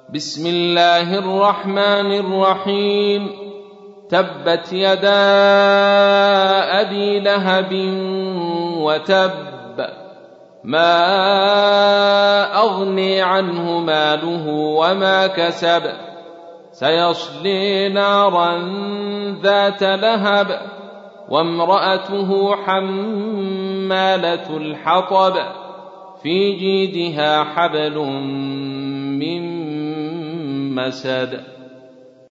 بسم الله الرحمن الرحيم. تبت يدا أبي لهب وتب، ما أغني عنه ماله وما كسب، سيصلي نارا ذات لهب، وامرأته حمالة الحطب، في جيدها حبل من مسد.